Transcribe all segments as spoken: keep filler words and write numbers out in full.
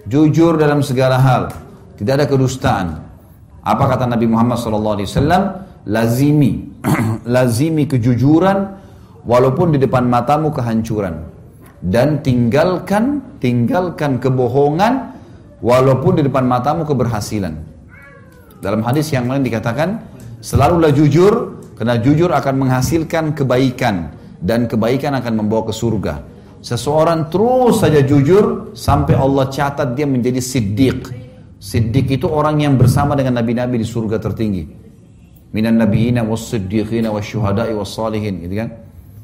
jujur dalam segala hal, tidak ada kedustaan. Apa kata Nabi Muhammad shallallahu alaihi wasallam? Lazimi, lazimi kejujuran walaupun di depan matamu kehancuran, dan tinggalkan, tinggalkan kebohongan walaupun di depan matamu keberhasilan. Dalam hadis yang lain dikatakan, selalulah jujur, karena jujur akan menghasilkan kebaikan, dan kebaikan akan membawa ke surga. Seseorang terus saja jujur sampai Allah catat dia menjadi siddiq. Siddiq itu orang yang bersama dengan nabi-nabi di surga tertinggi. Minan nabiyina was-siddiqina wasyuhada'i was-salihin, gitu kan?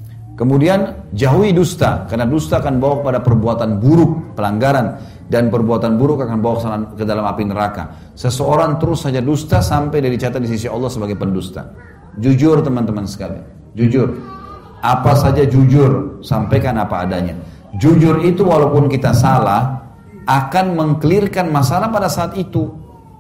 Kemudian jauhi dusta, karena dusta akan bawa kepada perbuatan buruk, pelanggaran, dan perbuatan buruk akan bawa ke dalam api neraka. Seseorang terus saja dusta sampai dia dicatat di sisi Allah sebagai pendusta. Jujur teman-teman sekalian, jujur. Apa saja jujur, sampaikan apa adanya. Jujur itu walaupun kita salah, akan mengklirkan masalah pada saat itu.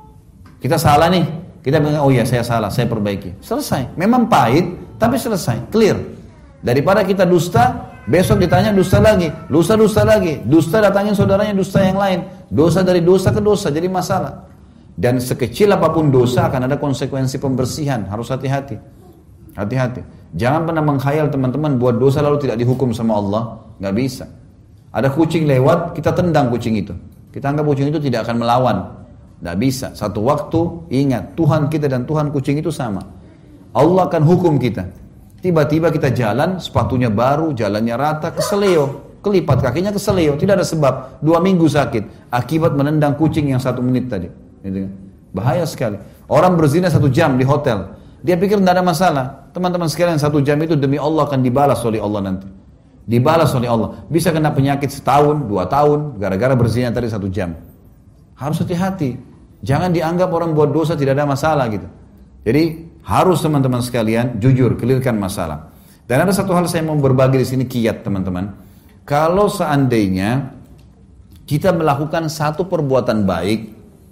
Kita salah nih, kita bilang, oh iya saya salah, saya perbaiki. Selesai, memang pahit, tapi selesai, clear. Daripada kita dusta, besok ditanya dusta lagi, dusta-dusta lagi, dusta datangin saudaranya dusta yang lain, dosa dari dosa ke dosa, jadi masalah. Dan sekecil apapun dosa akan ada konsekuensi pembersihan, harus hati-hati. Hati-hati. Jangan pernah menghayal teman-teman buat dosa lalu tidak dihukum sama Allah, nggak bisa. Ada kucing lewat, kita tendang kucing itu. Kita anggap kucing itu tidak akan melawan, nggak bisa. Satu waktu ingat Tuhan kita dan Tuhan kucing itu sama. Allah akan hukum kita. Tiba-tiba kita jalan, sepatunya baru, jalannya rata, keseleo, kelipat kakinya keseleo, tidak ada sebab, dua minggu sakit, akibat menendang kucing yang satu menit tadi. Bahaya sekali. Orang berzina satu jam di hotel, dia pikir tidak ada masalah. Teman-teman sekalian, satu jam itu demi Allah akan dibalas oleh Allah nanti. Dibalas oleh Allah. Bisa kena penyakit setahun, dua tahun, gara-gara berzina tadi satu jam. Harus hati-hati. Jangan dianggap orang buat dosa tidak ada masalah gitu. Jadi harus teman-teman sekalian jujur, clearkan masalah. Dan ada satu hal saya mau berbagi di sini kiat teman-teman. Kalau seandainya kita melakukan satu perbuatan baik,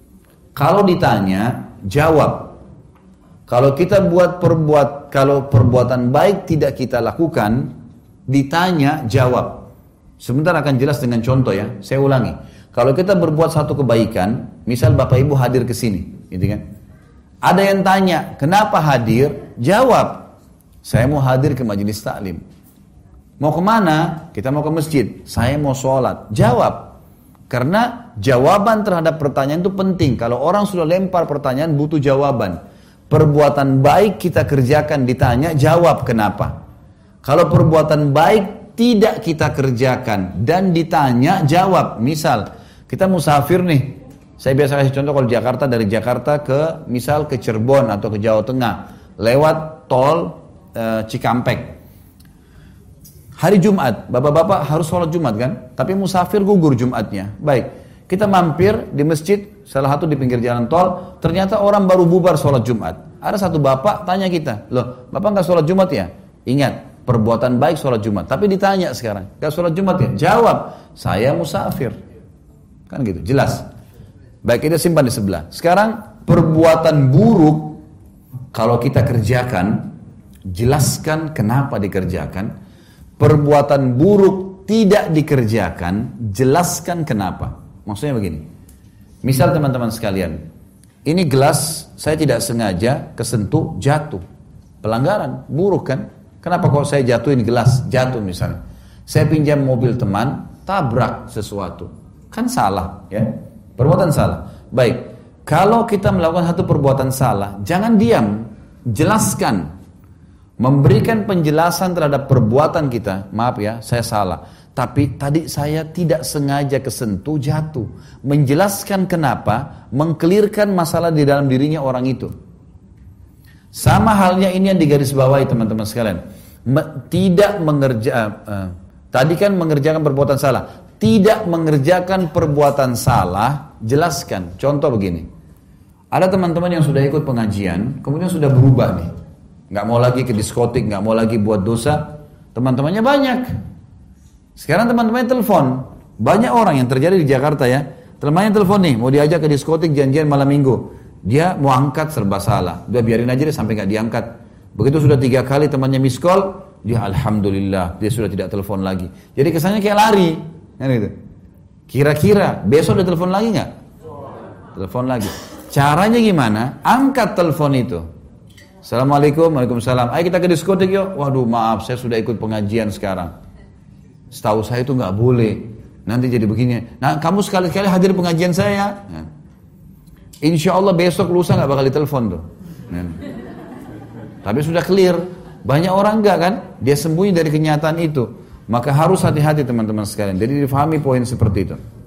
kalau ditanya jawab. Kalau kita buat perbuat, kalau perbuatan baik tidak kita lakukan, ditanya jawab. Sebentar akan jelas dengan contoh ya. Saya ulangi. Kalau kita berbuat satu kebaikan, misal Bapak Ibu hadir ke sini, gitu kan? Ada yang tanya, kenapa hadir? Jawab, saya mau hadir ke majelis taklim. Mau kemana? Kita mau ke masjid. Saya mau sholat. Jawab. Karena jawaban terhadap pertanyaan itu penting. Kalau orang sudah lempar pertanyaan, butuh jawaban. Perbuatan baik kita kerjakan, ditanya, jawab kenapa. Kalau perbuatan baik tidak kita kerjakan dan ditanya, jawab. Misal, kita musafir nih. Saya biasa kasih contoh kalau Jakarta, dari Jakarta ke misal ke Cirebon atau ke Jawa Tengah lewat tol e, Cikampek. Hari Jumat, bapak-bapak harus sholat Jumat kan? Tapi musafir gugur Jumatnya. Baik, kita mampir di masjid, salah satu di pinggir jalan tol, ternyata orang baru bubar sholat Jumat. Ada satu bapak tanya kita, loh bapak nggak sholat Jumat ya? Ingat, perbuatan baik sholat Jumat. Tapi ditanya sekarang, nggak sholat Jumat ya? Jawab, saya musafir. Kan gitu, jelas. Baik, kita simpan di sebelah. Sekarang perbuatan buruk kalau kita kerjakan, jelaskan kenapa dikerjakan. Perbuatan buruk tidak dikerjakan, jelaskan kenapa. Maksudnya begini. Misal teman-teman sekalian, ini gelas saya tidak sengaja kesentuh, jatuh. Pelanggaran, buruk kan? Kenapa kok saya jatuhin gelas, jatuh misalnya. Saya pinjam mobil teman, tabrak sesuatu. Kan salah, ya. Perbuatan salah. Baik, kalau kita melakukan satu perbuatan salah, jangan diam, jelaskan. Memberikan penjelasan terhadap perbuatan kita. Maaf ya, saya salah. Tapi tadi saya tidak sengaja kesentuh, jatuh. Menjelaskan kenapa, mengkelirkan masalah di dalam dirinya orang itu. Sama halnya ini yang digarisbawahi teman-teman sekalian. Tidak mengerja, uh, tadi kan mengerjakan perbuatan salah. Tidak mengerjakan perbuatan salah, jelaskan. Contoh begini, ada teman-teman yang sudah ikut pengajian, kemudian sudah berubah nih, nggak mau lagi ke diskotik, nggak mau lagi buat dosa. Teman-temannya banyak. Sekarang teman-temannya telepon, banyak orang yang terjadi di Jakarta ya. Temannya telepon nih, mau diajak ke diskotik janjian malam minggu, dia mau angkat serba salah, udah biarin aja deh sampai nggak diangkat. Begitu sudah tiga kali temannya miss call, dia alhamdulillah dia sudah tidak telepon lagi. Jadi kesannya kayak lari. Kan gitu. Kira-kira besok ada telepon lagi nggak? Telepon lagi. Caranya gimana? Angkat telepon itu. Assalamualaikum, waalaikumsalam. Ayo kita ke diskotik yuk. Waduh maaf, saya sudah ikut pengajian sekarang. Setahu saya itu nggak boleh. Nanti jadi begini. Nah kamu sekali-kali hadir pengajian saya. Nah. Insya Allah besok lusa nggak bakal ditelepon tuh. Nah. Tapi sudah clear. Banyak orang enggak kan? Dia sembunyi dari kenyataan itu. Maka harus hati-hati teman-teman sekalian. Jadi difahami poin seperti itu.